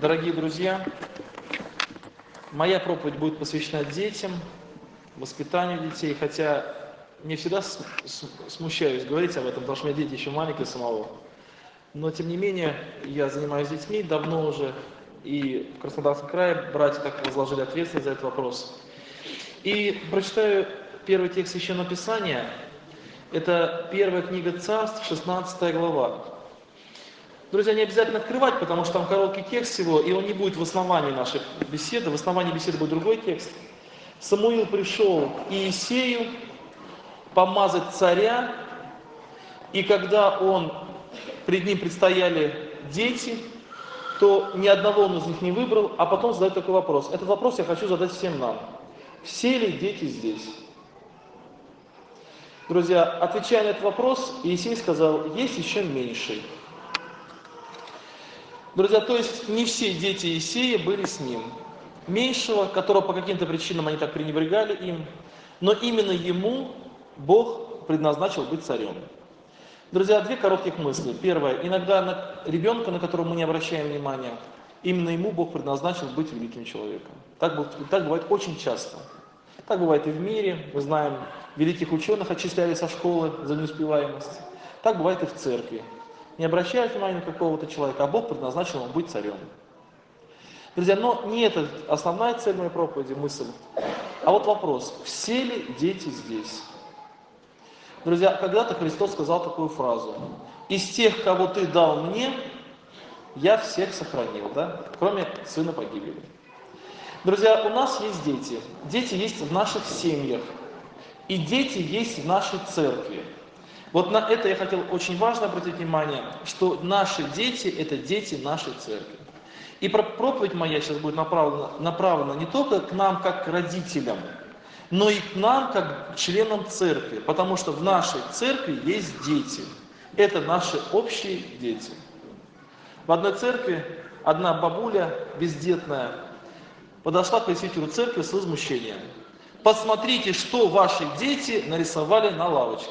Дорогие друзья, моя проповедь будет посвящена детям, воспитанию детей, хотя не всегда смущаюсь говорить об этом, потому что у меня дети еще маленькие самого. Но, тем не менее, я занимаюсь детьми давно уже, и в Краснодарском крае братья так возложили ответственность за этот вопрос. И прочитаю первый текст Священного Писания. Это первая книга Царств, 16 глава. Друзья, не обязательно открывать, потому что там короткий текст всего, и он не будет в основании нашей беседы. В основании беседы будет другой текст. Самуил пришел к Иисею помазать царя, и когда пред ним предстояли дети, то ни одного он из них не выбрал, а потом задает такой вопрос. Этот вопрос я хочу задать всем нам. Все ли дети здесь? Друзья, отвечая на этот вопрос, Иисей сказал, есть еще меньший. Друзья, то есть не все дети Иисея были с ним. Меньшего, которого по каким-то причинам они так пренебрегали им, но именно ему Бог предназначил быть царем. Друзья, две коротких мысли. Первое. Иногда ребенка, на которого мы не обращаем внимания, именно ему Бог предназначил быть великим человеком. Так бывает очень часто. Так бывает и в мире. Мы знаем, великих ученых отчисляли со школы за неуспеваемость. Так бывает и в церкви. Не обращают внимания на какого-то человека, а Бог предназначил ему быть царем. Друзья, но не это основная цель моей проповеди, мысль. А вот вопрос, все ли дети здесь? Друзья, когда-то Христос сказал такую фразу. Из тех, кого ты дал мне, я всех сохранил, да? Кроме сына погибели. Друзья, у нас есть дети. Дети есть в наших семьях. И дети есть в нашей церкви. Вот на это я хотел очень важно обратить внимание, что наши дети – это дети нашей церкви. И проповедь моя сейчас будет направлена не только к нам, как к родителям, но и к нам, как к членам церкви. Потому что в нашей церкви есть дети. Это наши общие дети. В одной церкви одна бабуля бездетная подошла к пресвитеру церкви с возмущением. Посмотрите, что ваши дети нарисовали на лавочке.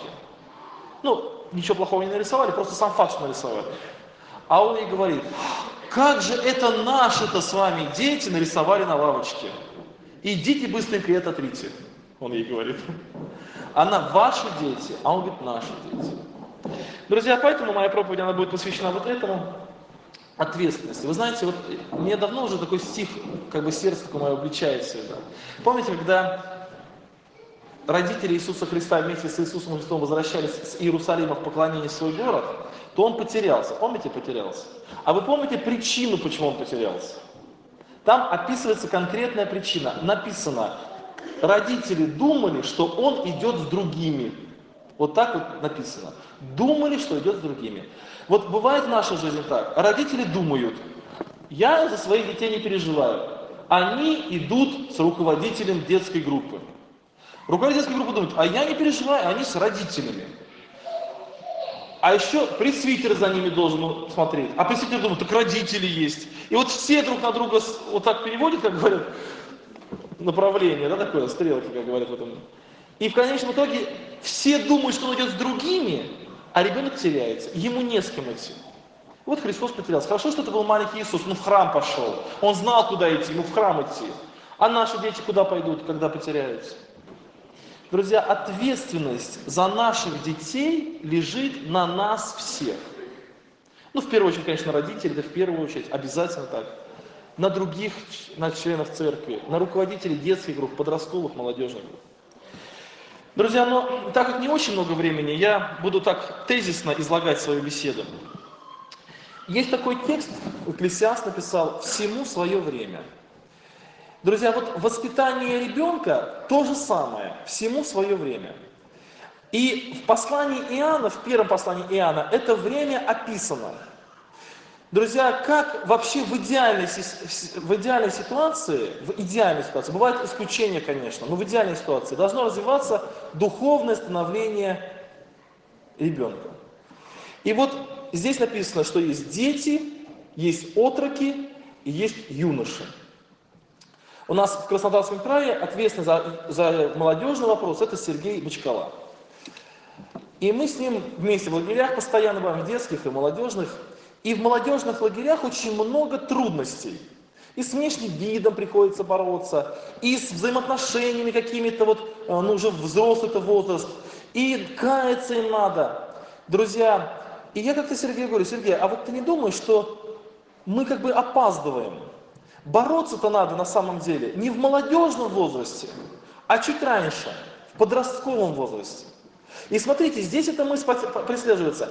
Ничего плохого не нарисовали, просто сам факт, что нарисовали. А он ей говорит, как же это наши-то с вами дети нарисовали на лавочке? Идите быстренько это отрите, он ей говорит. Она ваши дети, а он говорит наши дети. Друзья, поэтому моя проповедь, она будет посвящена вот этому, ответственности. Вы знаете, вот мне давно уже такой стих, сердце такое мое обличает всегда. Помните, когда родители Иисуса Христа вместе с Иисусом Христом возвращались с Иерусалима в поклонение в свой город, то он потерялся. Помните, потерялся? А вы помните причину, почему он потерялся? Там описывается конкретная причина. Написано, родители думали, что он идет с другими. Вот так вот написано. Думали, что идет с другими. Вот бывает в нашей жизни так. Родители думают, я за своих детей не переживаю. Они идут с руководителем детской группы. Руководитель детской группы думает, а я не переживаю, они с родителями. А еще пресвитер за ними должен смотреть. А пресвитер думает, так родители есть. И вот все друг на друга вот так переводят, как говорят, направление, да, такое, стрелки, как говорят в этом. И в конечном итоге все думают, что он идет с другими, а ребенок теряется. Ему не с кем идти. Вот Христос потерялся. Хорошо, что это был маленький Иисус, он в храм пошел. Он знал, куда идти, ему в храм идти. А наши дети куда пойдут, когда потеряются? Друзья, ответственность за наших детей лежит на нас всех. В первую очередь, конечно, родители, это в первую очередь, обязательно так. На других, на членов церкви, на руководителей детских групп, подростковых, молодежных групп. Друзья, так как не очень много времени, я буду так тезисно излагать свою беседу. Есть такой текст, Экклесиаст написал, «Всему свое время». Друзья, вот воспитание ребенка то же самое, всему свое время. И в послании Иоанна, в первом послании Иоанна, это время описано. Друзья, как вообще в идеальной ситуации, бывают исключения, конечно, но в идеальной ситуации должно развиваться духовное становление ребенка. И вот здесь написано, что есть дети, есть отроки и есть юноши. У нас в Краснодарском крае ответственный за молодежный вопрос это Сергей Бочкала. И мы с ним вместе в лагерях постоянно бываем, в детских и молодежных. И в молодежных лагерях очень много трудностей. И с внешним видом приходится бороться, и с взаимоотношениями какими-то, ну уже взрослый-то возраст, и каяться им надо. Друзья, и я как-то Сергею говорю: Сергей, а вот ты не думаешь, что мы как бы опаздываем? Бороться-то надо на самом деле не в молодежном возрасте, а чуть раньше, в подростковом возрасте. И смотрите, здесь эта мысль преследуется.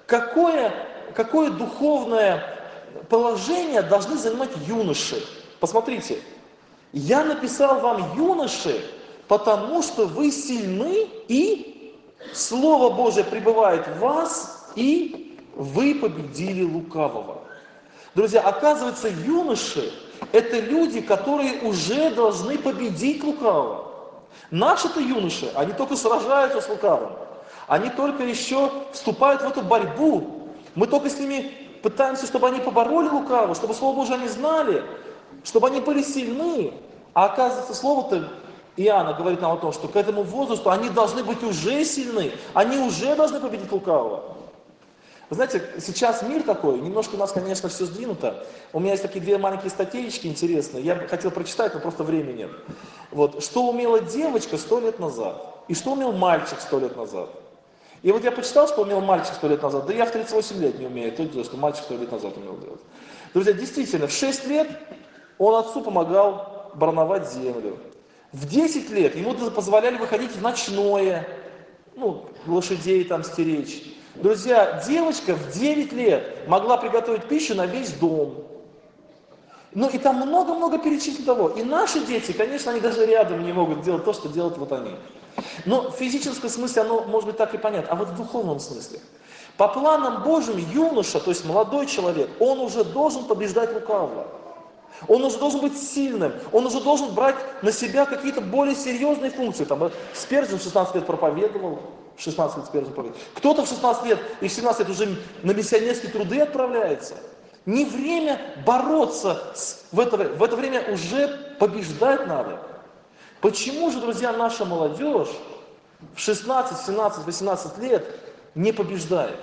Какое духовное положение должны занимать юноши? Посмотрите, я написал вам, юноши, потому что вы сильны, и Слово Божие пребывает в вас, и вы победили лукавого. Друзья, оказывается, юноши – это люди, которые уже должны победить лукавого. Наши-то юноши, они только сражаются с лукавым. Они только еще вступают в эту борьбу. Мы только с ними пытаемся, чтобы они побороли лукавого, чтобы Слово Божие они знали, чтобы они были сильны. А оказывается, Слово-то Иоанна говорит нам о том, что к этому возрасту они должны быть уже сильны, они уже должны победить лукавого. Вы знаете, сейчас мир такой, немножко у нас, конечно, все сдвинуто. У меня есть такие две маленькие статейки интересные, я хотел прочитать, но просто времени нет. Вот, что умела девочка 100 лет назад, и что умел мальчик 100 лет назад. И вот я почитал, что умел мальчик 100 лет назад, да я в 38 лет не умею то делать, что мальчик 100 лет назад умел делать. Друзья, действительно, в 6 лет он отцу помогал барановать землю. В 10 лет ему позволяли выходить в ночное, ну, лошадей там стеречь. Друзья, девочка в 9 лет могла приготовить пищу на весь дом. Ну и там много-много перечислено того. И наши дети, конечно, они даже рядом не могут делать то, что делают вот они. Но в физическом смысле оно может быть так и понятно, а вот в духовном смысле. По планам Божьим юноша, то есть молодой человек, он уже должен побеждать лукавого. Он уже должен быть сильным, он уже должен брать на себя какие-то более серьезные функции. Там, Спержин в 16 лет проповедовал, 16 лет Спержин проповедовал. Кто-то в 16 лет и в 17 лет уже на миссионерские труды отправляется. Не время бороться, в это время уже побеждать надо. Почему же, друзья, наша молодежь в 16, 17, 18 лет не побеждает?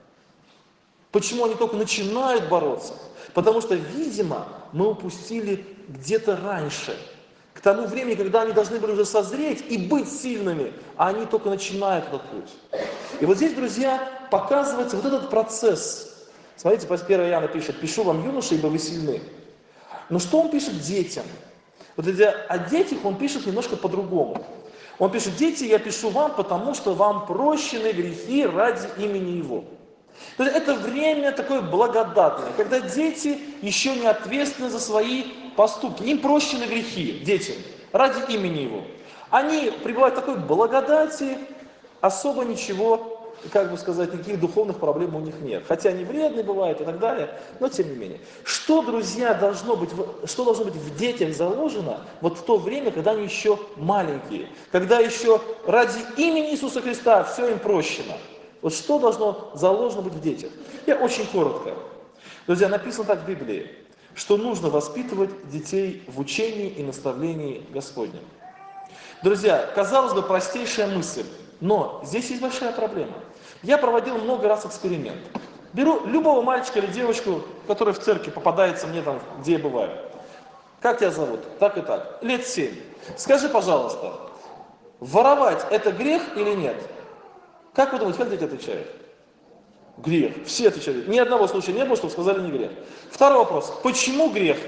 Почему они только начинают бороться? Потому что, видимо, мы упустили где-то раньше, к тому времени, когда они должны были уже созреть и быть сильными, а они только начинают этот путь. И вот здесь, друзья, показывается вот этот процесс. Смотрите, 1 Иоанна пишет: «Пишу вам, юноши, ибо вы сильны». Но что он пишет детям? Вот о детях он пишет немножко по-другому. Он пишет: «Дети, я пишу вам, потому что вам прощены грехи ради имени Его». То есть это время такое благодатное, когда дети еще не ответственны за свои поступки. Им прощены грехи, детям, ради имени Его. Они пребывают в такой благодати, особо ничего, как бы сказать, никаких духовных проблем у них нет. Хотя они вредные бывают и так далее, но тем не менее. Что, друзья, должно быть в детях заложено вот в то время, когда они еще маленькие, когда еще ради имени Иисуса Христа все им прощено? Вот что должно заложено быть в детях? Я очень коротко. Друзья, написано так в Библии, что нужно воспитывать детей в учении и наставлении Господнем. Друзья, казалось бы, простейшая мысль, но здесь есть большая проблема. Я проводил много раз эксперимент. Беру любого мальчика или девочку, который в церкви попадается мне там, где я бываю. Как тебя зовут? Так и так. Лет 7. Скажи, пожалуйста, воровать это грех или нет? Как вы думаете, как дети отвечают? Грех. Все отвечают. Ни одного случая не было, чтобы сказали не грех. Второй вопрос. Почему грех?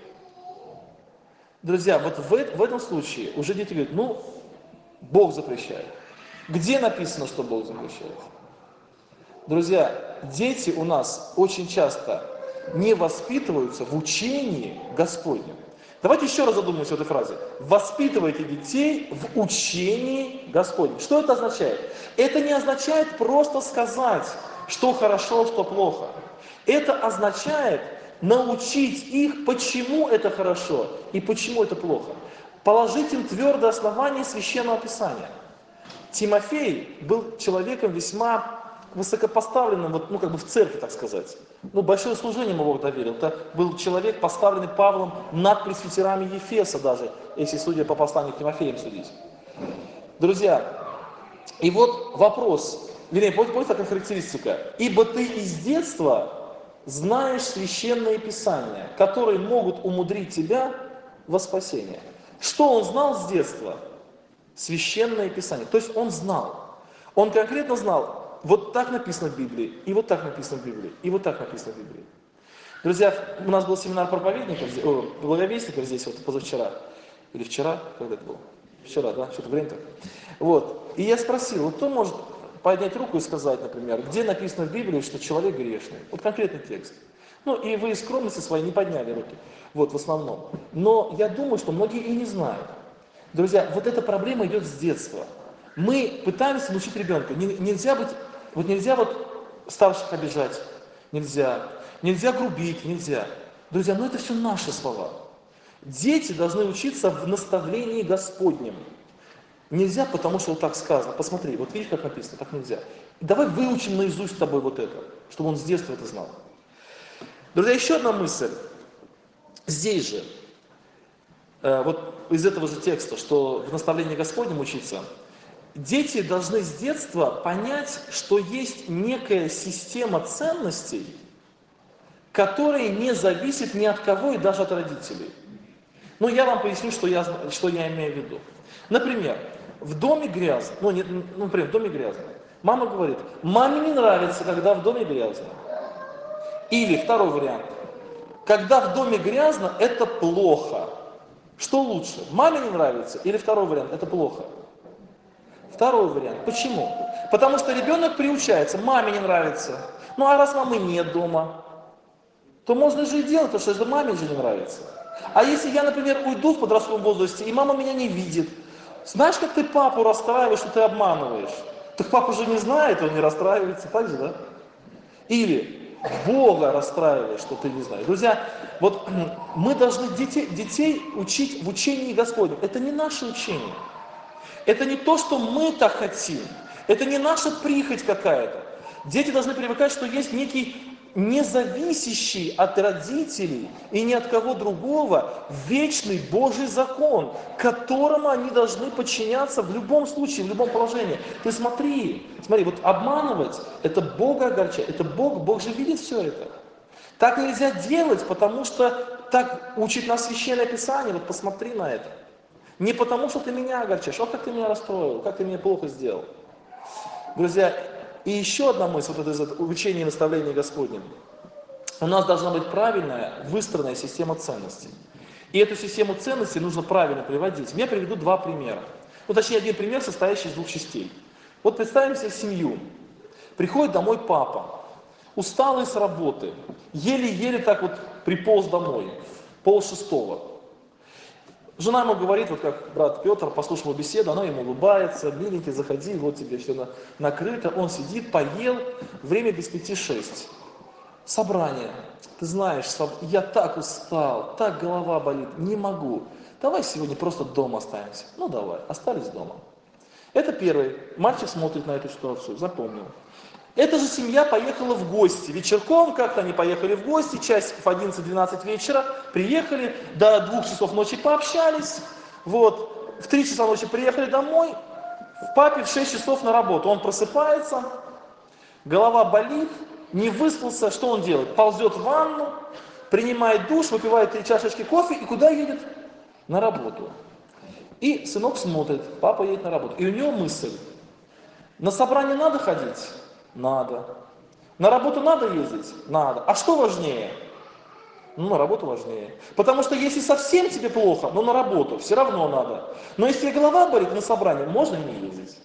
Друзья, вот в этом случае уже дети говорят: ну, Бог запрещает. Где написано, что Бог запрещает? Друзья, дети у нас очень часто не воспитываются в учении Господнем. Давайте еще раз задумаемся в этой фразе. Воспитывайте детей в учении Господнем. Что это означает? Это не означает просто сказать, что хорошо, что плохо. Это означает научить их, почему это хорошо и почему это плохо. Положить им твердое основание Священного Писания. Тимофей был человеком весьма высокопоставленным, в церкви, так сказать. Большое служение ему Бог доверил. Это был человек, поставленный Павлом над пресвитерами Ефеса даже, если, судя по посланию к Тимофеям, судить. Друзья, и вот вопрос, помните такая характеристика? «Ибо ты из детства знаешь священные писания, которые могут умудрить тебя во спасение. Что он знал с детства? Священное писание. То есть он знал. Он конкретно знал, вот так написано в Библии, и вот так написано в Библии, и вот так написано в Библии. Друзья, у нас был семинар проповедников, благовестников здесь вот позавчера. Или вчера, когда это было? Вчера, да? Что-то время так. Вот. И я спросил, вот кто может поднять руку и сказать, например, где написано в Библии, что человек грешный? Вот конкретный текст. Ну, и вы из скромности своей не подняли руки. Вот, в основном. Но я думаю, что многие и не знают. Друзья, вот эта проблема идет с детства. Мы пытаемся научить ребенка. Нельзя старших обижать. Нельзя. Нельзя грубить, нельзя. Друзья, это все наши слова. Дети должны учиться в наставлении Господнем. Нельзя, потому что вот так сказано. Посмотри, вот видишь, как написано, так нельзя. Давай выучим наизусть с тобой вот это, чтобы он с детства это знал. Друзья, еще одна мысль. Здесь же, вот из этого же текста, что в наставлении Господнем учиться, дети должны с детства понять, что есть некая система ценностей, которая не зависит ни от кого и даже от родителей. Ну, я вам поясню, что я имею в виду. Например, в доме грязно, например, в доме грязно. Мама говорит, маме не нравится, когда в доме грязно. Или второй вариант, когда в доме грязно, это плохо. Что лучше, маме не нравится или второй вариант, это плохо? Второй вариант. Почему? Потому что ребенок приучается, маме не нравится. Ну а раз мамы нет дома, то можно же и делать, потому что маме же не нравится. А если я, например, уйду в подростковом возрасте, и мама меня не видит, знаешь, как ты папу расстраиваешь, что ты обманываешь? Так папа же не знает, он не расстраивается, так же, да? Или Бога расстраиваешь, что ты не знаешь. Друзья, вот мы должны детей учить в учении Господнем. Это не наше учение. Это не то, что мы так хотим. Это не наша прихоть какая-то. Дети должны привыкать, что есть некий независящий от родителей и ни от кого другого вечный Божий закон, которому они должны подчиняться в любом случае, в любом положении. Ты смотри, вот обманывать, это Бога огорчать, это Бог же видит все это. Так нельзя делать, потому что так учит нас Священное Писание, вот посмотри на это. Не потому, что ты меня огорчаешь, как ты меня расстроил, как ты меня плохо сделал. Друзья, и еще одна мысль, вот это из учения и наставления Господнем. У нас должна быть правильная, выстроенная система ценностей. И эту систему ценностей нужно правильно приводить. Я приведу два примера. Точнее, один пример, состоящий из двух частей. Вот представим себе семью. Приходит домой папа, усталый с работы, еле-еле так вот приполз домой, 5:30. Жена ему говорит, вот как брат Петр послушал беседу, она ему улыбается, миленький, заходи, вот тебе все накрыто. Он сидит, поел, время без 5:06. Собрание. Ты знаешь, я так устал, так голова болит, не могу. Давай сегодня просто дома останемся. Ну давай, остались дома. Это первый. Мальчик смотрит на эту ситуацию, запомнил. Эта же семья поехала в гости. Вечерком как-то они поехали в гости, часиков 11-12 вечера, приехали, до 2 часов ночи пообщались, вот, в 3 часа ночи приехали домой, в папе в 6 часов на работу. Он просыпается, голова болит, не выспался, что он делает? Ползет в ванну, принимает душ, выпивает 3 чашечки кофе и куда едет? На работу. И сынок смотрит, папа едет на работу. И у него мысль, на собрание надо ходить? Надо. На работу надо ездить? Надо. А что важнее? На работу важнее. Потому что если совсем тебе плохо, на работу все равно надо. Но если голова болит, на собрание можно и не ездить.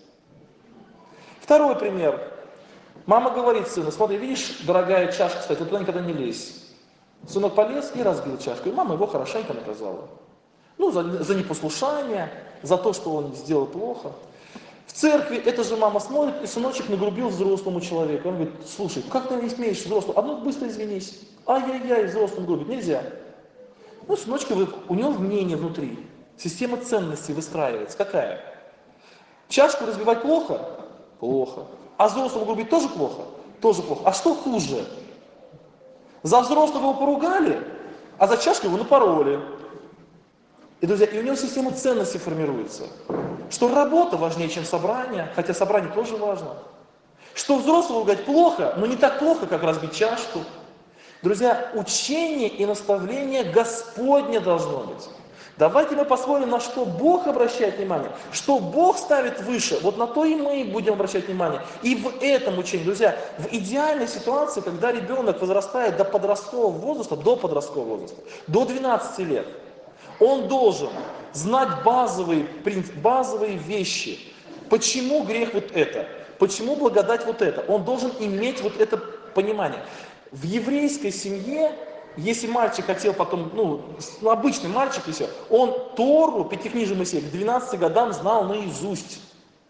Второй пример. Мама говорит сыну, смотри, видишь, дорогая чашка, кстати, туда никогда не лезь. Сынок полез и разбил чашку. И мама его хорошенько наказала. За непослушание, за то, что он сделал плохо. В церкви эта же мама смотрит, и сыночек нагрубил взрослому человеку. Он говорит, слушай, как ты не смеешь взрослому? Быстро извинись. Ай-яй-яй, взрослым грубить нельзя. Сыночка, у него мнение внутри. Система ценностей выстраивается. Какая? Чашку разбивать плохо? Плохо. А взрослому грубить тоже плохо? Тоже плохо. А что хуже? За взрослого его поругали, а за чашку его напороли. И, друзья, и у него система ценностей формируется. Что работа важнее, чем собрание, хотя собрание тоже важно. Что взрослого ругать плохо, но не так плохо, как разбить чашку. Друзья, учение и наставление Господне должно быть. Давайте мы посмотрим, на что Бог обращает внимание, что Бог ставит выше, вот на то и мы будем обращать внимание. И в этом учении, друзья, в идеальной ситуации, когда ребенок возрастает до подросткового возраста, до 12 лет, он должен знать базовые вещи. Почему грех вот это? Почему благодать вот это? Он должен иметь вот это понимание. В еврейской семье, если мальчик хотел потом, обычный мальчик, и все, он Тору, пятикнижие Моисея, к 12 годам знал наизусть.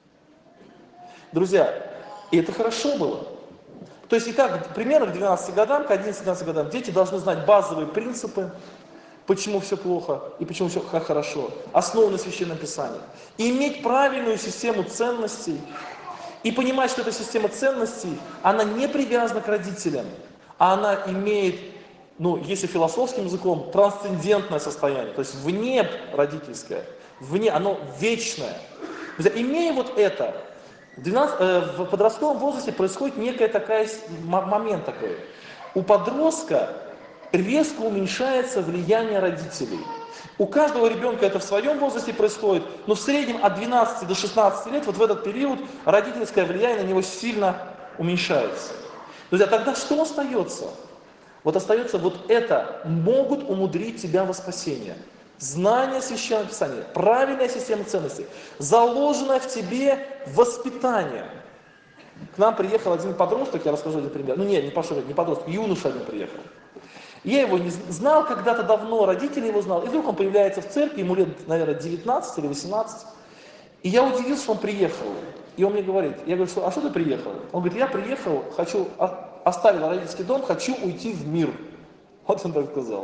Друзья, и это хорошо было. То есть, и так, примерно к 12 годам, к 11-12 годам дети должны знать базовые принципы, почему все плохо и почему все хорошо, основы на Священном Писании. И иметь правильную систему ценностей, и понимать, что эта система ценностей, она не привязана к родителям, а она имеет, если философским языком, трансцендентное состояние, то есть вне родительское, оно вечное. Друзья, имея вот это, в подростковом возрасте происходит момент такой. У подростка резко уменьшается влияние родителей. У каждого ребенка это в своем возрасте происходит, но в среднем от 12 до 16 лет, вот в этот период, родительское влияние на него сильно уменьшается. Друзья, тогда что остается? Вот остается вот это. Могут умудрить тебя во спасение. Знание Священного Писания, правильная система ценностей, заложенное в тебе воспитание. К нам приехал один подросток, я расскажу один пример. Не подросток, юноша один приехал. Я его не знал когда-то давно, родители его знал, и вдруг он появляется в церкви, ему лет, наверное, 19 или 18. И я удивился, что он приехал. И он мне говорит, я говорю, а что ты приехал? Он говорит, я приехал, оставил родительский дом, хочу уйти в мир. Вот он так сказал.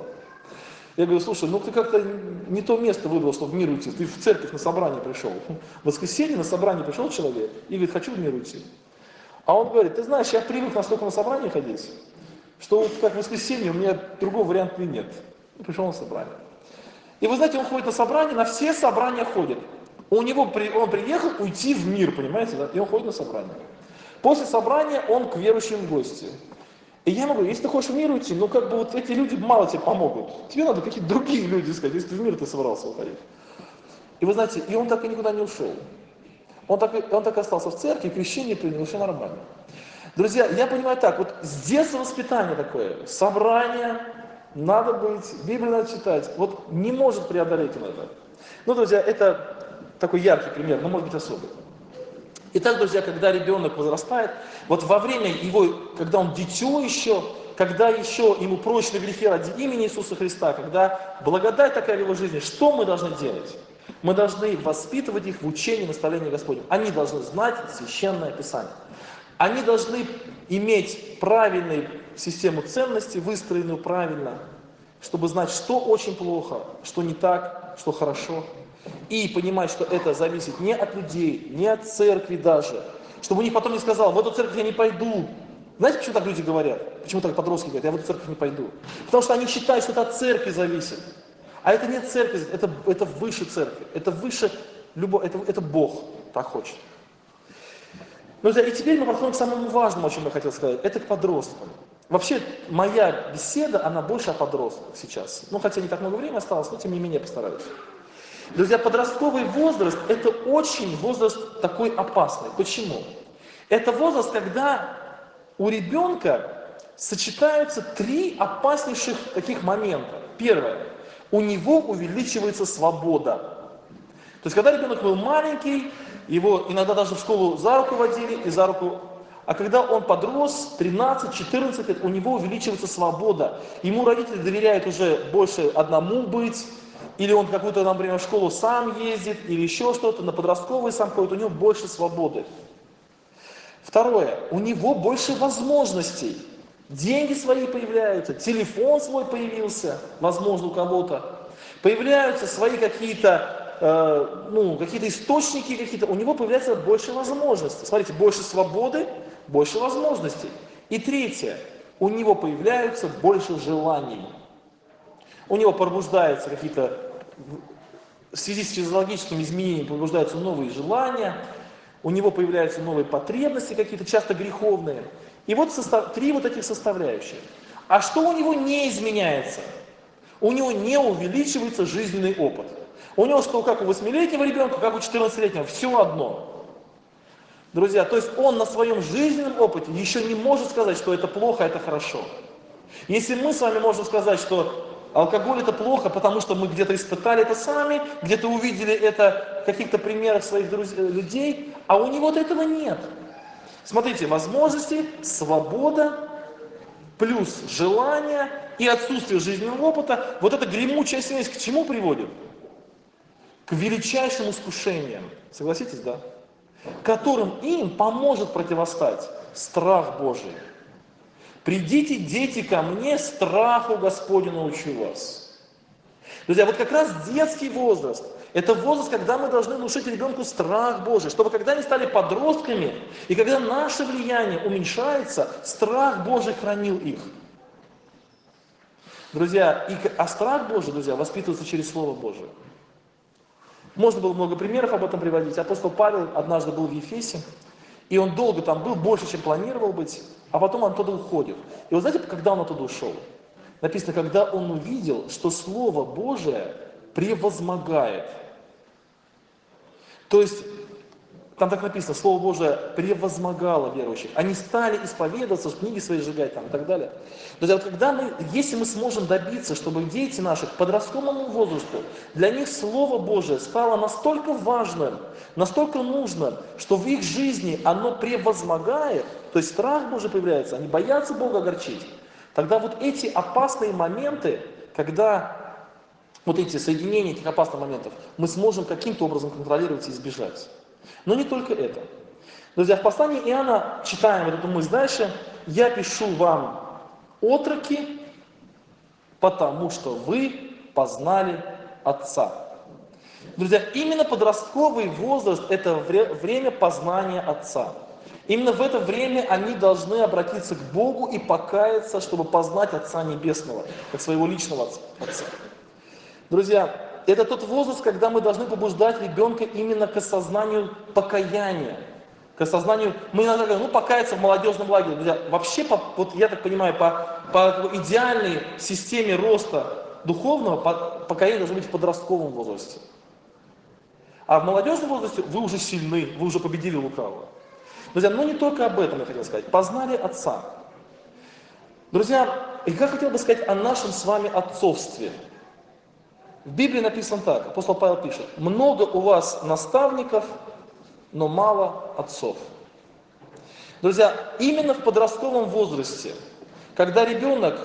Я говорю, слушай, ты как-то не то место выбрал, чтобы в мир уйти. Ты в церковь на собрание пришел. В воскресенье на собрание пришел человек и говорит, хочу в мир уйти. А он говорит, ты знаешь, я привык настолько на собрание ходить, что вот как в воскресенье у меня другого варианта нет. Пришел на собрание. И вы знаете, он ходит на собрание, на все собрания ходит. Он приехал уйти в мир, понимаете, да? И он ходит на собрание. После собрания он к верующим в гости. И я ему говорю, если ты хочешь в мир уйти, вот эти люди мало тебе помогут. Тебе надо какие-то другие люди искать, если ты в мир собрался уходить. И вы знаете, и он так и никуда не ушел. Он так и остался в церкви, крещение принял, все нормально. Друзья, я понимаю так, вот с детства воспитание такое, собрание, надо быть, Библию надо читать, вот не может преодолеть он это. Друзья, это такой яркий пример, но может быть особый. Итак, друзья, когда ребенок возрастает, вот во время его, когда он дитё еще, когда еще ему прочны грехи ради имени Иисуса Христа, когда благодать такая в его жизни, что мы должны делать? Мы должны воспитывать их в учении наставления Господня. Они должны знать Священное Писание. Они должны иметь правильную систему ценностей, выстроенную правильно, чтобы знать, что очень плохо, что не так, что хорошо. И понимать, что это зависит не от людей, не от церкви даже. Чтобы у них потом не сказал, в эту церковь я не пойду. Знаете, почему так люди говорят? Почему так подростки говорят, я в эту церковь не пойду? Потому что они считают, что это от церкви зависит. А это не церковь, это выше церкви. Это выше любовь, это Бог так хочет. Друзья, и теперь мы подходим к самому важному, о чем я хотел сказать. Это к подросткам. Вообще, моя беседа, она больше о подростках сейчас. Хотя не так много времени осталось, но тем не менее постараюсь. Друзья, подростковый возраст – это очень возраст такой опасный. Почему? Это возраст, когда у ребенка сочетаются три опаснейших таких момента. Первое. У него увеличивается свобода. То есть, когда ребенок был маленький, его иногда даже в школу за руку водили и за руку. А когда он подрос, 13-14 лет, у него увеличивается свобода. Ему родители доверяют уже больше одному быть, или он какую-то, например, в школу сам ездит, или еще что-то, на подростковый сам ходит, у него больше свободы. Второе, у него больше возможностей. Деньги свои появляются, телефон свой появился, возможно, у кого-то. Появляются свои какие-то источники, у него появляется больше возможностей. Смотрите, больше свободы, больше возможностей. И третье, у него появляются больше желаний. У него пробуждаются какие-то, в связи с физиологическими изменениями, пробуждаются новые желания, у него появляются новые потребности какие-то, часто греховные. И вот три вот этих составляющих. А что у него не изменяется? У него не увеличивается жизненный опыт. У него что, как у 8-летнего ребенка, как у 14-летнего, все одно. Друзья, то есть он на своем жизненном опыте еще не может сказать, что это плохо, это хорошо. Если мы с вами можем сказать, что алкоголь это плохо, потому что мы где-то испытали это сами, где-то увидели это в каких-то примерах своих людей, а у него этого нет. Смотрите, возможности, свобода, плюс желание и отсутствие жизненного опыта, вот эта гремучая смесь к чему приводит? К величайшим искушениям, согласитесь, да? Которым им поможет противостать страх Божий. Придите, дети, ко мне, страху Господню научу вас. Друзья, вот как раз детский возраст, это возраст, когда мы должны внушить ребенку страх Божий, чтобы когда они стали подростками, и когда наше влияние уменьшается, страх Божий хранил их. Друзья, а страх Божий, друзья, воспитывается через Слово Божие. Можно было много примеров об этом приводить. Апостол Павел однажды был в Ефесе, и он долго там был, больше, чем планировал быть, а потом он оттуда уходит. И вот знаете, когда он оттуда ушел? Написано, когда он увидел, что Слово Божие превозмогает. То есть, там так написано, Слово Божие превозмогало верующих. Они стали исповедоваться, книги свои сжигать там, и так далее. Друзья, вот если мы сможем добиться, чтобы дети наши к подростковому возрасту, для них Слово Божие стало настолько важным, настолько нужным, что в их жизни оно превозмогает, то есть страх Божий появляется, они боятся Бога огорчить, тогда вот эти опасные моменты, когда вот эти соединения этих опасных моментов, мы сможем каким-то образом контролировать и избежать. Но не только это. Друзья, в послании Иоанна читаем вот эту мысль дальше. «Я пишу вам, отроки, потому что вы познали Отца». Друзья, именно подростковый возраст – это время познания Отца. Именно в это время они должны обратиться к Богу и покаяться, чтобы познать Отца Небесного, как своего личного Отца. Друзья, это тот возраст, когда мы должны побуждать ребенка именно к осознанию покаяния. К осознанию, мы иногда говорим, покаяться в молодежном лагере. Друзья, вообще, вот я так понимаю, по идеальной системе роста духовного, покаяние должно быть в подростковом возрасте. А в молодежном возрасте вы уже сильны, вы уже победили лукавого. Друзья, но не только об этом я хотел сказать. Познали Отца. Друзья, я хотел бы сказать о нашем с вами отцовстве. В Библии написано так, апостол Павел пишет: «Много у вас наставников, но мало отцов». Друзья, именно в подростковом возрасте, когда ребенок,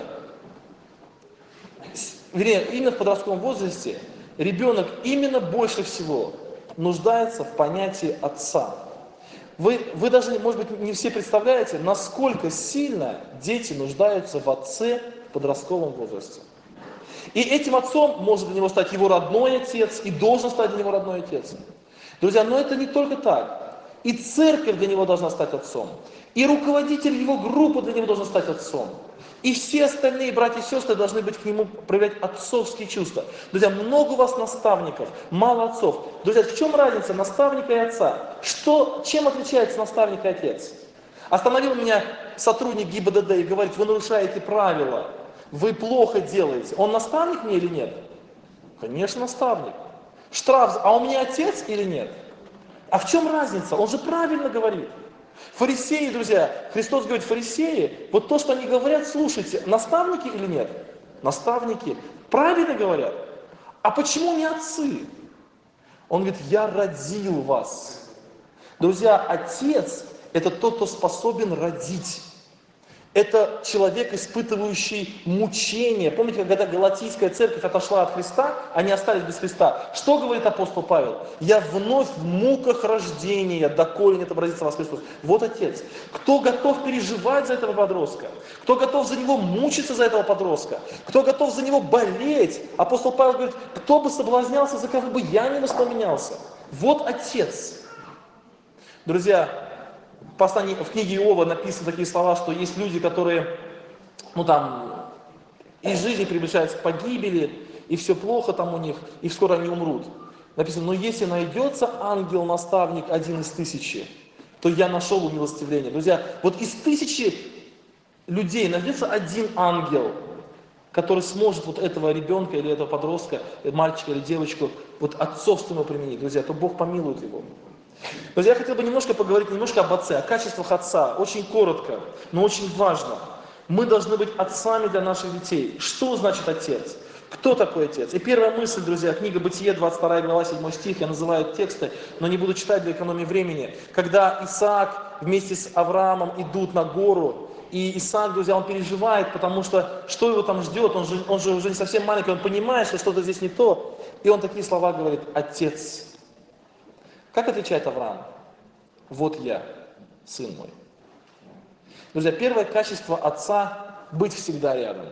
именно в подростковом возрасте, ребенок именно больше всего нуждается в понятии отца. Вы даже, может быть, не все представляете, насколько сильно дети нуждаются в отце в подростковом возрасте. И этим отцом может для него стать его родной отец, и должен стать для него родной отец. Друзья, но это не только так. И церковь для него должна стать отцом. И руководитель его группы для него должен стать отцом. И все остальные братья и сестры должны быть к нему проявлять отцовские чувства. Друзья, много у вас наставников, мало отцов. Друзья, в чем разница наставника и отца? Чем отличается наставник и отец? Остановил меня сотрудник ГИБДД и говорит: вы нарушаете правила. Вы плохо делаете. Он наставник мне или нет? Конечно, наставник. Штраф, а у меня отец или нет? А в чем разница? Он же правильно говорит. Фарисеи, друзья, Христос говорит: фарисеи, вот то, что они говорят, слушайте, наставники или нет? Наставники. Правильно говорят. А почему не отцы? Он говорит: я родил вас. Друзья, отец – это тот, кто способен родить. Это человек, испытывающий мучения. Помните, когда Галатийская церковь отошла от Христа, они остались без Христа. Что говорит апостол Павел? «Я вновь в муках рождения, доколе не отобразится вас Христос». Вот Отец. Кто готов переживать за этого подростка? Кто готов за него мучиться за этого подростка? Кто готов за него болеть? Апостол Павел говорит: кто бы соблазнялся, за кого бы я не воспламенялся? Вот Отец. Друзья, в книге Иова написаны такие слова, что есть люди, которые, из жизни приближаются к погибели, и все плохо там у них, и скоро они умрут. Написано: но если найдется ангел-наставник один из 1000, то я нашел умилостивление. Друзья, вот из 1000 людей найдется один ангел, который сможет вот этого ребенка или этого подростка, мальчика или девочку, вот отцовственно применить, друзья, то Бог помилует его. Друзья, я хотел бы немножко поговорить немножко об отце, о качествах отца, очень коротко, но очень важно. Мы должны быть отцами для наших детей. Что значит отец? Кто такой отец? И первая мысль, друзья, книга Бытие, 22 глава, 7 стих, я называю тексты, но не буду читать для экономии времени. Когда Исаак вместе с Авраамом идут на гору, и Исаак, друзья, он переживает, потому что его там ждет, он же уже не совсем маленький, он понимает, что что-то здесь не то. И он такие слова говорит: «Отец». Как отвечает Авраам? «Вот я, сын мой». Друзья, первое качество отца – быть всегда рядом.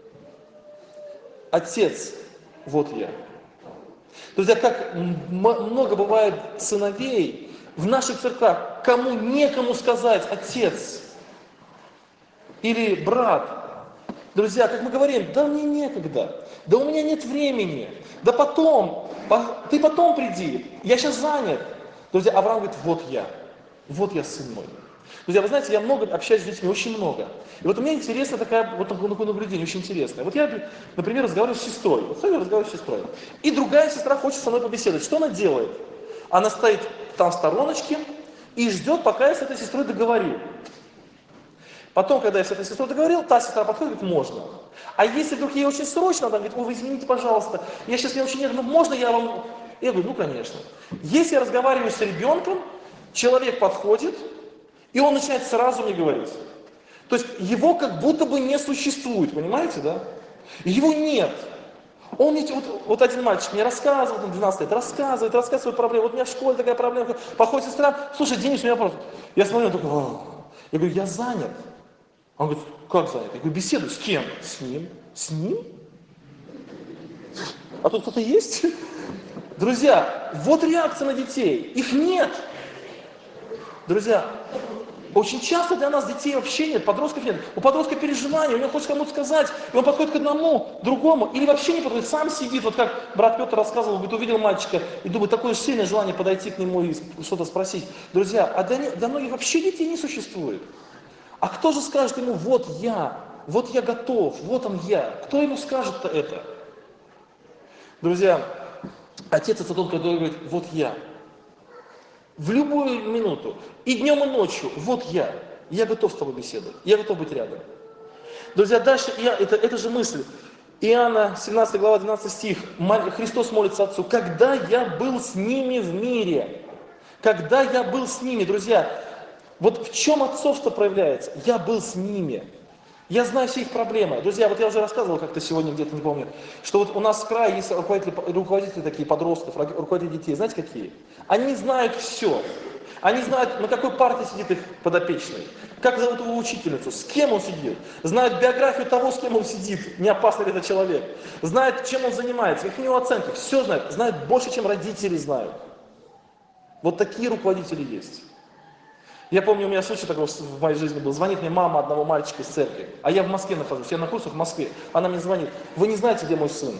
Отец, вот я. Друзья, как много бывает сыновей в наших церквях, кому некому сказать «отец» или «брат». Друзья, как мы говорим, да мне некогда, да у меня нет времени, да потом, ты потом приди, я сейчас занят. Друзья, Авраам говорит: вот я сын мой. Друзья, вы знаете, я много общаюсь с детьми, очень много. И вот у меня интересно такое наблюдение, очень интересное. Вот я, например, разговариваю с сестрой. И другая сестра хочет со мной побеседовать. Что она делает? Она стоит там в стороночке и ждет, пока я с этой сестрой договорю. Потом, когда я с этой сестрой договорил, та сестра подходит и говорит: можно. А если вдруг ей очень срочно, она говорит: вы извините, пожалуйста, я сейчас мне очень нервно, можно я вам... Я говорю: конечно. Если я разговариваю с ребенком, человек подходит, и он начинает сразу мне говорить. То есть его как будто бы не существует, понимаете, да? Его нет. Он мне, вот один мальчик мне рассказывает, он 12 лет, рассказывает свою проблему. Вот у меня в школе такая проблема. Походит сестра: слушай, Денис, у меня вопрос. Я смотрю, он такой: я говорю: я занят. Он говорит: как занят? Я говорю: беседую. С кем? С ним. С ним? А тут кто-то есть? Друзья, вот реакция на детей. Их нет. Друзья, очень часто для нас детей вообще нет, подростков нет. У подростка переживания, у него хочет кому-то сказать, и он подходит к одному, другому, или вообще не подходит, сам сидит, вот как брат Петр рассказывал, говорит, увидел мальчика, и думает, такое сильное желание подойти к нему и что-то спросить. Друзья, а для многих вообще детей не существует. А кто же скажет ему: вот я готов, вот он я. Кто ему скажет-то это? Друзья, отец это тот, который говорит: вот я. В любую минуту, и днем, и ночью, вот я готов с тобой беседовать, я готов быть рядом. Друзья, дальше, это же мысль. Иоанна, 17 глава, 12 стих, Христос молится Отцу: когда я был с ними в мире, когда я был с ними, друзья, вот в чем отцовство проявляется? Я был с ними. Я знаю все их проблемы. Друзья, вот я уже рассказывал как-то сегодня, где-то не помню, что вот у нас в крае есть руководители такие подростков, руководители детей. Знаете какие? Они знают все. Они знают, на какой парте сидит их подопечный, как зовут его учительницу, с кем он сидит. Знают биографию того, с кем он сидит, не опасный ли это человек. Знают, чем он занимается, какие у него оценки. Все знают. Знают больше, чем родители знают. Вот такие руководители есть. Я помню, у меня случай такой в моей жизни был. Звонит мне мама одного мальчика из церкви, а я в Москве нахожусь, я на курсах в Москве. Она мне звонит: вы не знаете, где мой сын?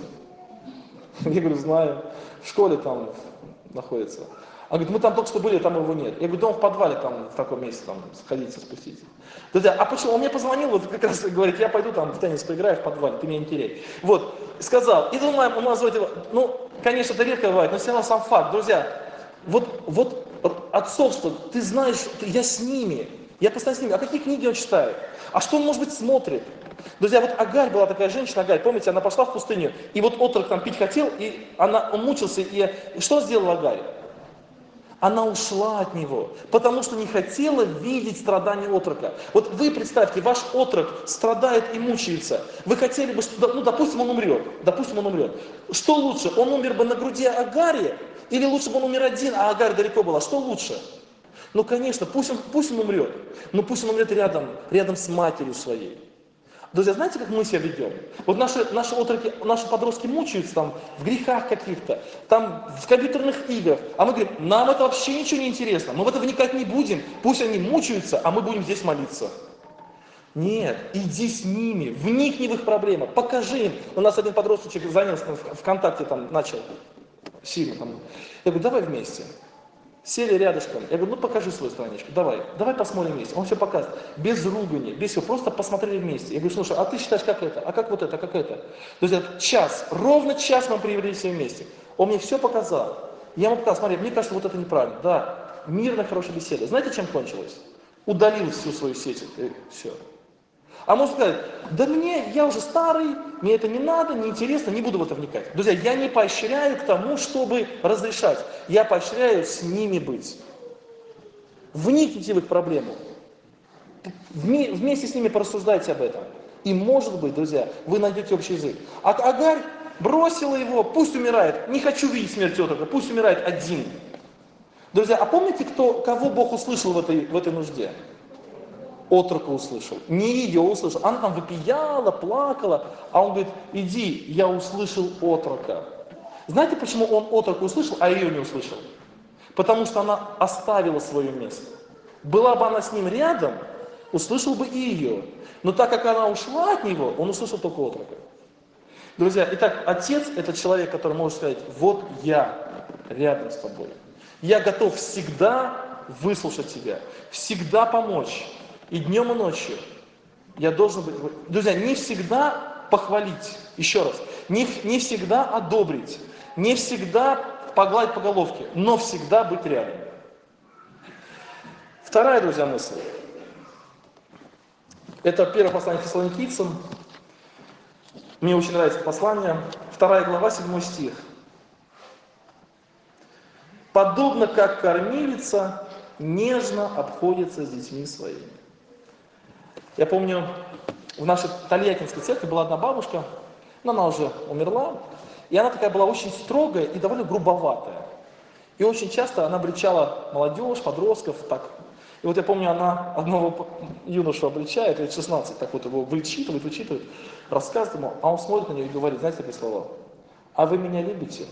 Я говорю: знаю, в школе там находится. Она говорит: мы там только что были, там его нет. Я говорю: да он в подвале, там в таком месте, там сходите, спустите. Друзья, а почему? Он мне позвонил, вот как раз говорит: я пойду там в теннис поиграю в подвале, ты меня не теряй. Вот, сказал, и думаю, он назвать его, конечно, это редко бывает, но все равно сам факт. Друзья, вот отцовство, ты знаешь, я с ними, я постоянно с ними. А какие книги он читает? А что он, может быть, смотрит? Друзья, вот Агарь была такая женщина, Агарь, помните, она пошла в пустыню, и вот отрок там пить хотел, и он мучился, и что сделала Агарь? Она ушла от него, потому что не хотела видеть страдания отрока. Вот вы представьте, ваш отрок страдает и мучается. Вы хотели бы, допустим, он умрет. Что лучше, он умер бы на груди Агари, или лучше бы он умер один, а Агарь далеко была? Что лучше? Конечно, пусть он умрет, но пусть он умрет рядом с матерью своей. Друзья, знаете, как мы себя ведем? Вот наши отроки, наши подростки мучаются там в грехах каких-то, там в компьютерных играх, а мы говорим: нам это вообще ничего не интересно, мы в это вникать не будем, пусть они мучаются, а мы будем здесь молиться. Нет, иди с ними, вникни в их проблемы, покажи им. У нас один подросточек занялся ВКонтакте, там начал сильно. Я говорю: давай вместе. Сели рядышком. Я говорю, ну покажи свою страничку, давай посмотрим вместе. Он все показывает. Без ругани, без всего, просто посмотрели вместе. Я говорю, слушай, а ты считаешь, как это? А как вот это, а как это? То есть час, ровно час мы провели все вместе. Он мне все показал. Я ему показал, смотри, мне кажется, вот это неправильно. Да, мирная, хорошая беседа. Знаете, чем кончилось? Удалил всю свою сеть. Все. А можно сказать, да я уже старый, мне это не надо, не интересно, не буду в это вникать. Друзья, я не поощряю к тому, чтобы разрешать. Я поощряю с ними быть. Вникните в их проблему. Вместе с ними порассуждайте об этом. И может быть, друзья, вы найдете общий язык. А Агарь бросила его, пусть умирает. Не хочу видеть смерть отрока, пусть умирает один. Друзья, а помните, кого Бог услышал в этой нужде? Отрока услышал, не ее услышал. Она там вопияла, плакала, а он говорит, иди, я услышал отрока. Знаете, почему он отрока услышал, а ее не услышал? Потому что она оставила свое место. Была бы она с ним рядом, услышал бы и ее. Но так как она ушла от него, он услышал только отрока. Друзья, итак, отец – это человек, который может сказать, вот я рядом с тобой. Я готов всегда выслушать тебя, всегда помочь. И днем, и ночью я должен быть... Друзья, не всегда похвалить, еще раз, не всегда одобрить, не всегда погладить по головке, но всегда быть рядом. Вторая, друзья, мысль. Это первое послание к Фессалоникийцам. Мне очень нравится послание. 2 глава, 7 стих. «Подобно как кормилица нежно обходится с детьми своими». Я помню, в нашей Тольяттинской церкви была одна бабушка, но она уже умерла, и она такая была очень строгая и довольно грубоватая. И очень часто она обличала молодежь, подростков, так. И вот я помню, она одного юношу обличает, лет 16, так вот его вычитывает, рассказывает ему, а он смотрит на нее и говорит, знаете такие слова? А вы меня любите?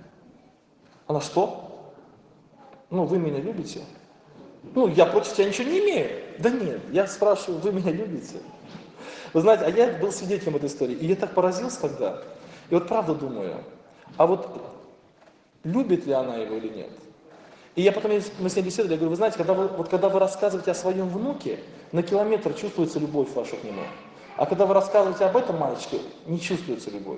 Она что? Ну, вы меня любите? Ну, я против тебя ничего не имею. Да нет, я спрашиваю, вы меня любите? Вы знаете, а я был свидетелем этой истории, и я так поразился тогда. И вот правда думаю, а вот любит ли она его или нет? И я потом, мы с ней беседовали, я говорю, вы знаете, когда вы рассказываете о своем внуке, на километр чувствуется любовь ваша к нему. А когда вы рассказываете об этом мальчике, не чувствуется любовь.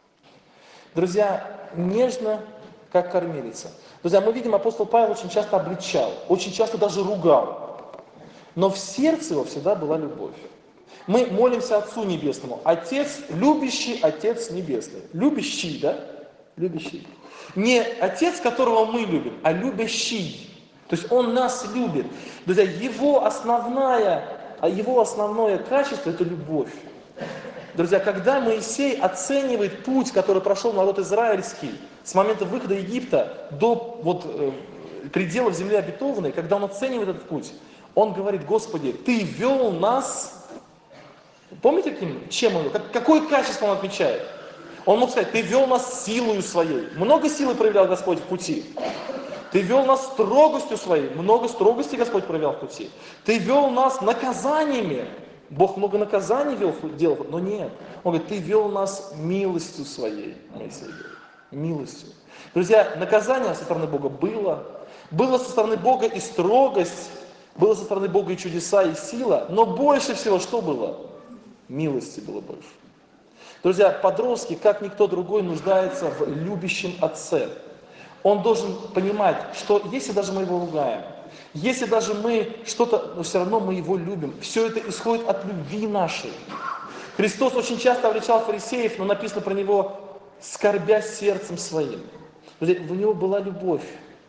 Друзья, нежно, как кормилица. Друзья, мы видим, апостол Павел очень часто обличал, очень часто даже ругал. Но в сердце его всегда была любовь. Мы молимся Отцу Небесному. Отец, любящий Отец Небесный. Любящий, да? Любящий. Не Отец, которого мы любим, а любящий. То есть Он нас любит. Друзья, его основное качество – это любовь. Друзья, когда Моисей оценивает путь, который прошел народ израильский с момента выхода Египта до пределов земли обетованной, когда он оценивает этот путь, он говорит, Господи, Ты вел нас, помните, какое качество он отмечает? Он мог сказать, Ты вел нас силою своей. Много силы проявлял Господь в пути. Ты вел нас строгостью своей. Много строгости Господь проявлял в пути. Ты вел нас наказаниями. Бог много наказаний делал, но нет. Он говорит, Ты вел нас милостью своей, Моисей говорит. Милостью. Друзья, наказание со стороны Бога было. Было со стороны Бога и строгость. Было со стороны Бога и чудеса, и сила. Но больше всего что было? Милости было больше. Друзья, подростки, как никто другой, нуждаются в любящем отце. Он должен понимать, что если даже мы его ругаем, если даже мы что-то, но все равно мы его любим. Все это исходит от любви нашей. Христос очень часто обличал фарисеев, но написано про него, скорбя сердцем своим. Друзья, у него была любовь.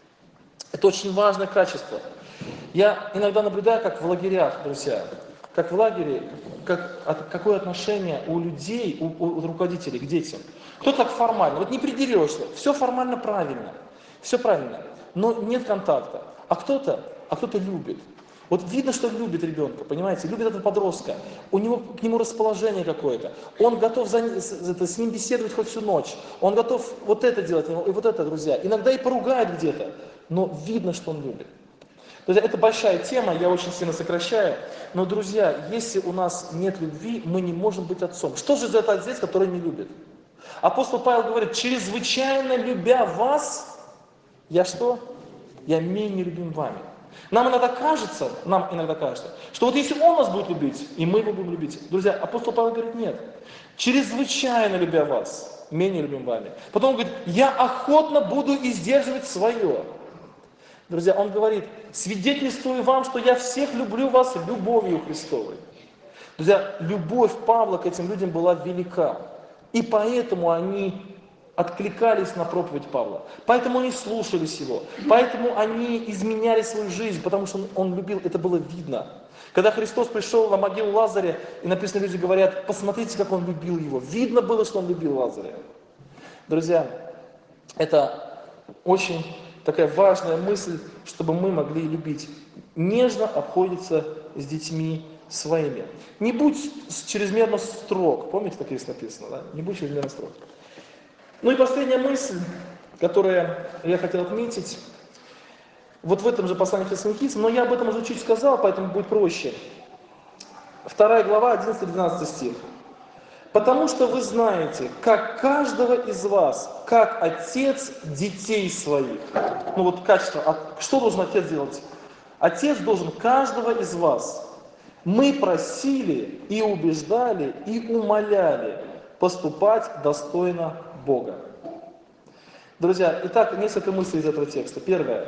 Это очень важное качество. Я иногда наблюдаю, как в лагерях, друзья, как в лагере, какое отношение у людей, у руководителей к детям. Кто так формально, вот не придерешься, все формально правильно, все правильно, но нет контакта. А кто-то любит. Вот видно, что любит ребенка, понимаете, любит этого подростка, к нему расположение какое-то, он готов с ним беседовать хоть всю ночь, он готов вот это делать, и вот это, друзья. Иногда и поругает где-то, но видно, что он любит. Друзья, это большая тема, я очень сильно сокращаю, но, друзья, если у нас нет любви, мы не можем быть отцом. Что же за это отец, который не любит? Апостол Павел говорит, чрезвычайно любя вас, я что? я менее любим вами. Нам иногда кажется, что вот если Он нас будет любить, и мы Его будем любить. Друзья, апостол Павел говорит, нет. Чрезвычайно любя вас, менее любим вами. Потом он говорит, я охотно буду издерживать свое. Друзья, он говорит, свидетельствую вам, что я всех люблю вас любовью Христовой. Друзья, любовь Павла к этим людям была велика. И поэтому они откликались на проповедь Павла. Поэтому они слушались его. Поэтому они изменяли свою жизнь, потому что он любил, это было видно. Когда Христос пришел на могилу Лазаря, и написано, люди говорят, посмотрите, как он любил его. Видно было, что он любил Лазаря. Друзья, это очень такая важная мысль, чтобы мы могли любить. Нежно обходиться с детьми своими. Не будь чрезмерно строг. Помните, так здесь написано, да? Не будь чрезмерно строг. Ну и последняя мысль, которую я хотел отметить, вот в этом же послании к Фессалоникийцам, но я об этом уже чуть сказал, поэтому будет проще. 2 глава, 11-12 стих. «Потому что вы знаете, как каждого из вас, как отец детей своих». Ну вот качество, что должен отец делать? Отец должен каждого из вас. Мы просили и убеждали и умоляли поступать достойно Бога. Друзья, итак, несколько мыслей из этого текста. Первое.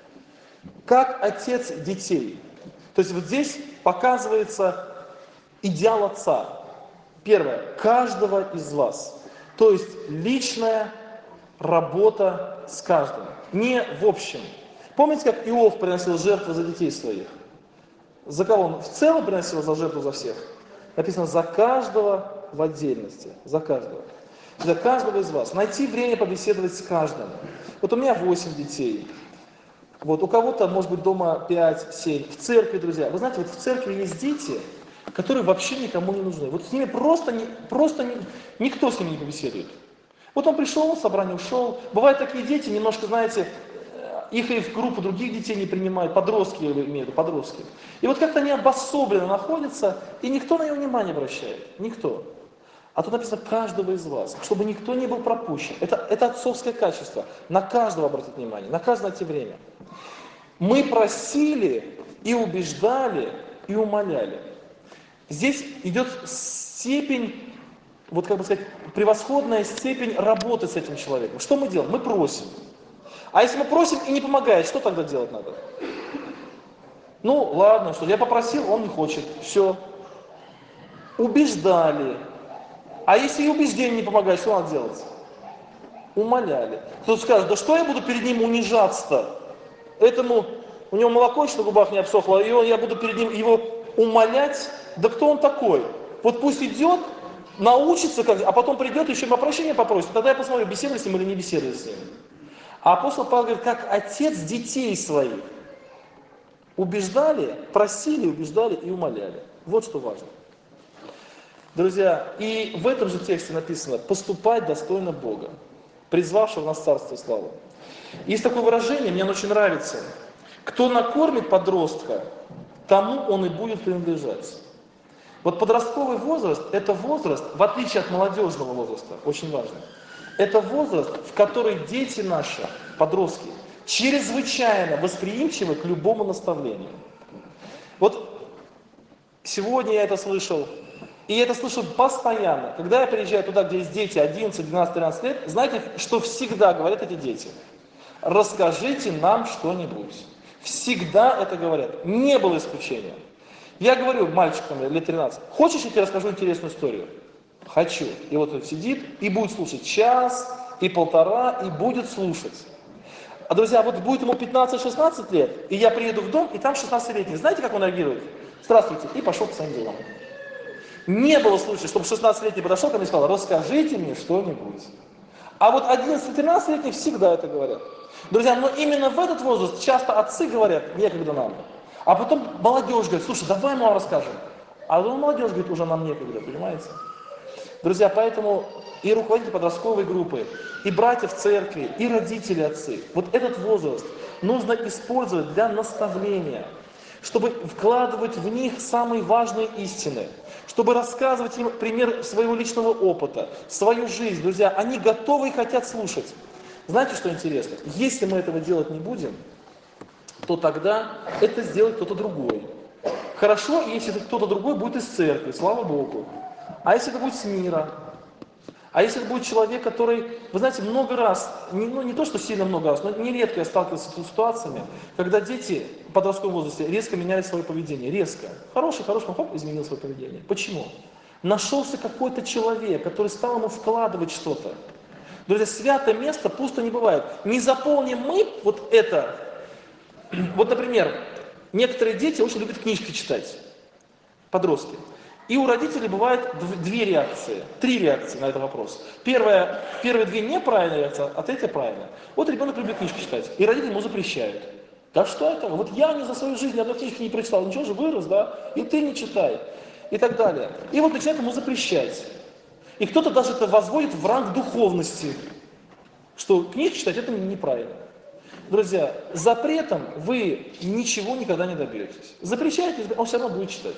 Как отец детей. То есть вот здесь показывается идеал отца. Первое. Каждого из вас. То есть личная работа с каждым. Не в общем. Помните, как Иов приносил жертву за детей своих? За кого он в целом приносил за жертву за всех? Написано, за каждого в отдельности. За каждого. Для каждого из вас. Найти время побеседовать с каждым. Вот у меня 8 детей. Вот у кого-то, может быть, дома 5-7. В церкви, друзья. Вы знаете, вот в церкви есть дети, которые вообще никому не нужны. Вот с ними никто с ними не побеседует. Вот он пришел, собрание ушел. Бывают такие дети, немножко, знаете, их и в группу других детей не принимают, подростки, я имею в виду, подростки. И вот как-то они обособленно находятся, и никто на него внимания не обращает. Никто. А тут написано каждого из вас, чтобы никто не был пропущен. Это отцовское качество. На каждого обратить внимание, на каждого найти время. Мы просили и убеждали и умоляли. Здесь идет степень, вот как бы сказать, превосходная степень работы с этим человеком. Что мы делаем? Мы просим. А если мы просим и не помогает, что тогда делать надо? Ну, ладно, что я попросил, он не хочет. Все. Убеждали. А если и убеждение не помогает, что надо делать? Умоляли. Кто-то скажет, да что я буду перед ним унижаться-то? Этому, у него молоко еще на губах не обсохло, и я буду перед ним его умолять. Да кто он такой? Вот пусть идет, научится, а потом придет, еще и прощения попросит. Тогда я посмотрю, беседую с ним или не беседую с ним. А апостол Павел говорит, как отец детей своих. Убеждали, просили, убеждали и умоляли. Вот что важно. Друзья, и в этом же тексте написано, поступать достойно Бога, призвавшего нас в царство и славу. Есть такое выражение, мне оно очень нравится. Кто накормит подростка, тому он и будет принадлежать. Вот подростковый возраст, это возраст, в отличие от молодежного возраста, очень важно. Это возраст, в который дети наши, подростки, чрезвычайно восприимчивы к любому наставлению. Вот сегодня я это слышал, и я это слышу постоянно. Когда я приезжаю туда, где есть дети 11, 12, 13 лет, знаете, что всегда говорят эти дети? Расскажите нам что-нибудь. Всегда это говорят. Не было исключения. Я говорю мальчикам лет 13, хочешь, я тебе расскажу интересную историю? Хочу. И вот он сидит и будет слушать час, и полтора, и будет слушать. А, друзья, вот будет ему 15-16 лет, и я приеду в дом, и там 16-летний. Знаете, как он реагирует? Здравствуйте. И пошел по своим делам. Не было случая, чтобы 16-летний подошел ко мне и сказал, расскажите мне что-нибудь. А вот 11-13-летний всегда это говорят. Друзья, но именно в этот возраст часто отцы говорят, некогда нам. А потом молодежь говорит, слушай, давай мы вам расскажем. А потом молодежь говорит, уже нам некогда, понимаете? Друзья, поэтому и руководители подростковой группы, и братья в церкви, и родители, отцы, вот этот возраст нужно использовать для наставления, чтобы вкладывать в них самые важные истины, чтобы рассказывать им пример своего личного опыта, свою жизнь. Друзья, они готовы и хотят слушать. Знаете, что интересно? Если мы этого делать не будем, то тогда это сделает кто-то другой. Хорошо, если кто-то другой будет из церкви, слава Богу. А если это будет с мира? А если это будет человек, который, вы знаете, много раз, не то, что сильно много раз, но нередко я сталкивался с ситуациями, когда дети в подростковом возрасте резко меняли свое поведение. Резко. Хороший, хоп, изменил свое поведение. Почему? Нашелся какой-то человек, который стал ему вкладывать что-то. Друзья, святое место пусто не бывает. Не заполним мы вот это. Вот, например, некоторые дети очень любят книжки читать. Подростки. И у родителей бывает две реакции, три реакции на этот вопрос. Первые две неправильные реакции, а третья правильная. Вот ребенок любит книжки читать, и родители ему запрещают. Да что это? Вот я не за свою жизнь ни одной книжки не прочитал, ничего же вырос, да? И ты не читай. И так далее. И вот начинают ему запрещать. И кто-то даже это возводит в ранг духовности, что книжки читать это неправильно. Друзья, запретом вы ничего никогда не добьетесь. Запрещаете, он все равно будет читать.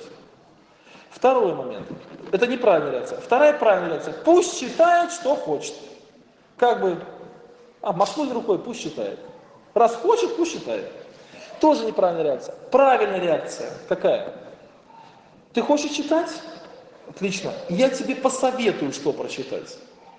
Второй момент. Это неправильная реакция. Вторая правильная реакция. Пусть читает, что хочет. Как бы, махнули рукой, пусть читает. Раз хочет, пусть читает. Тоже неправильная реакция. Правильная реакция какая? Ты хочешь читать? Отлично. Я тебе посоветую, что прочитать.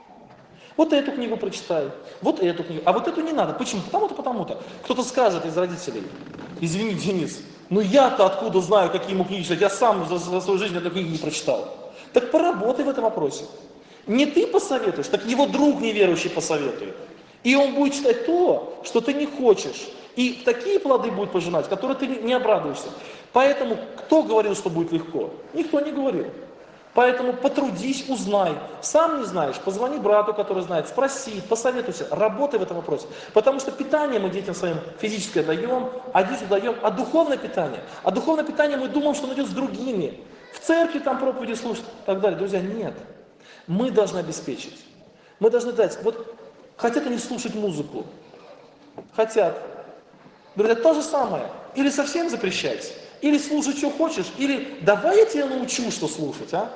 Вот эту книгу прочитай, вот эту книгу, а вот эту не надо. Почему? Потому-то, потому-то. Кто-то скажет из родителей: извини, Денис, ну я-то откуда знаю, какие ему книги читать, я сам за свою жизнь эту книгу не прочитал. Так поработай в этом вопросе. Не ты посоветуешь, так его друг неверующий посоветует. И он будет читать то, что ты не хочешь. И такие плоды будет пожинать, которые ты не обрадуешься. Поэтому кто говорил, что будет легко? Никто не говорил. Поэтому потрудись, узнай. Сам не знаешь, позвони брату, который знает, спроси, посоветуйся, работай в этом вопросе. Потому что питание мы детям своим физическое даем, а детям даем, духовное питание. А духовное питание мы думаем, что найдет с другими. В церкви там проповеди слушать и так далее. Друзья, нет. Мы должны обеспечить. Мы должны дать. Вот хотят они слушать музыку. Хотят. Друзья, то же самое. Или совсем запрещать, или слушать, что хочешь, или давай я тебя научу, что слушать, а?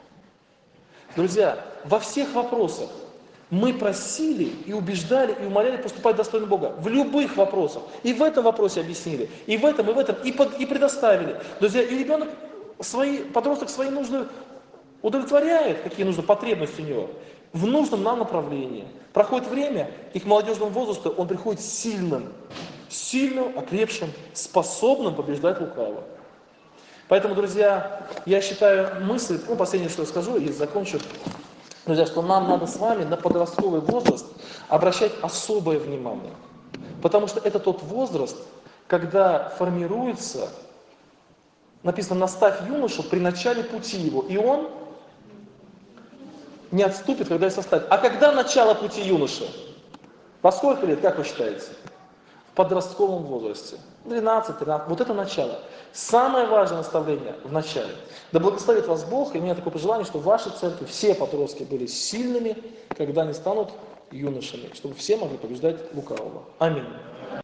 Друзья, во всех вопросах мы просили и убеждали, и умоляли поступать достойно Бога. В любых вопросах. И в этом вопросе объяснили, и в этом, и предоставили. Друзья, и ребенок, подросток свои нужды удовлетворяет, какие нужны потребности у него, в нужном нам направлении. Проходит время, и к молодежному возрасту он приходит сильным, окрепшим, способным побеждать лукавого. Поэтому, друзья, я считаю мысль, последнее, что я скажу, и закончу, друзья, что нам надо с вами на подростковый возраст обращать особое внимание. Потому что это тот возраст, когда формируется, написано, наставь юношу при начале пути его, и он не отступит, когда и составит. А когда начало пути юноши? Во сколько лет, как вы считаете? В подростковом возрасте. 12-13. Вот это начало. Самое важное наставление в начале. Да благословит вас Бог, и у меня такое пожелание, чтобы в вашей церкви все подростки были сильными, когда они станут юношами, чтобы все могли побеждать лукавого. Аминь.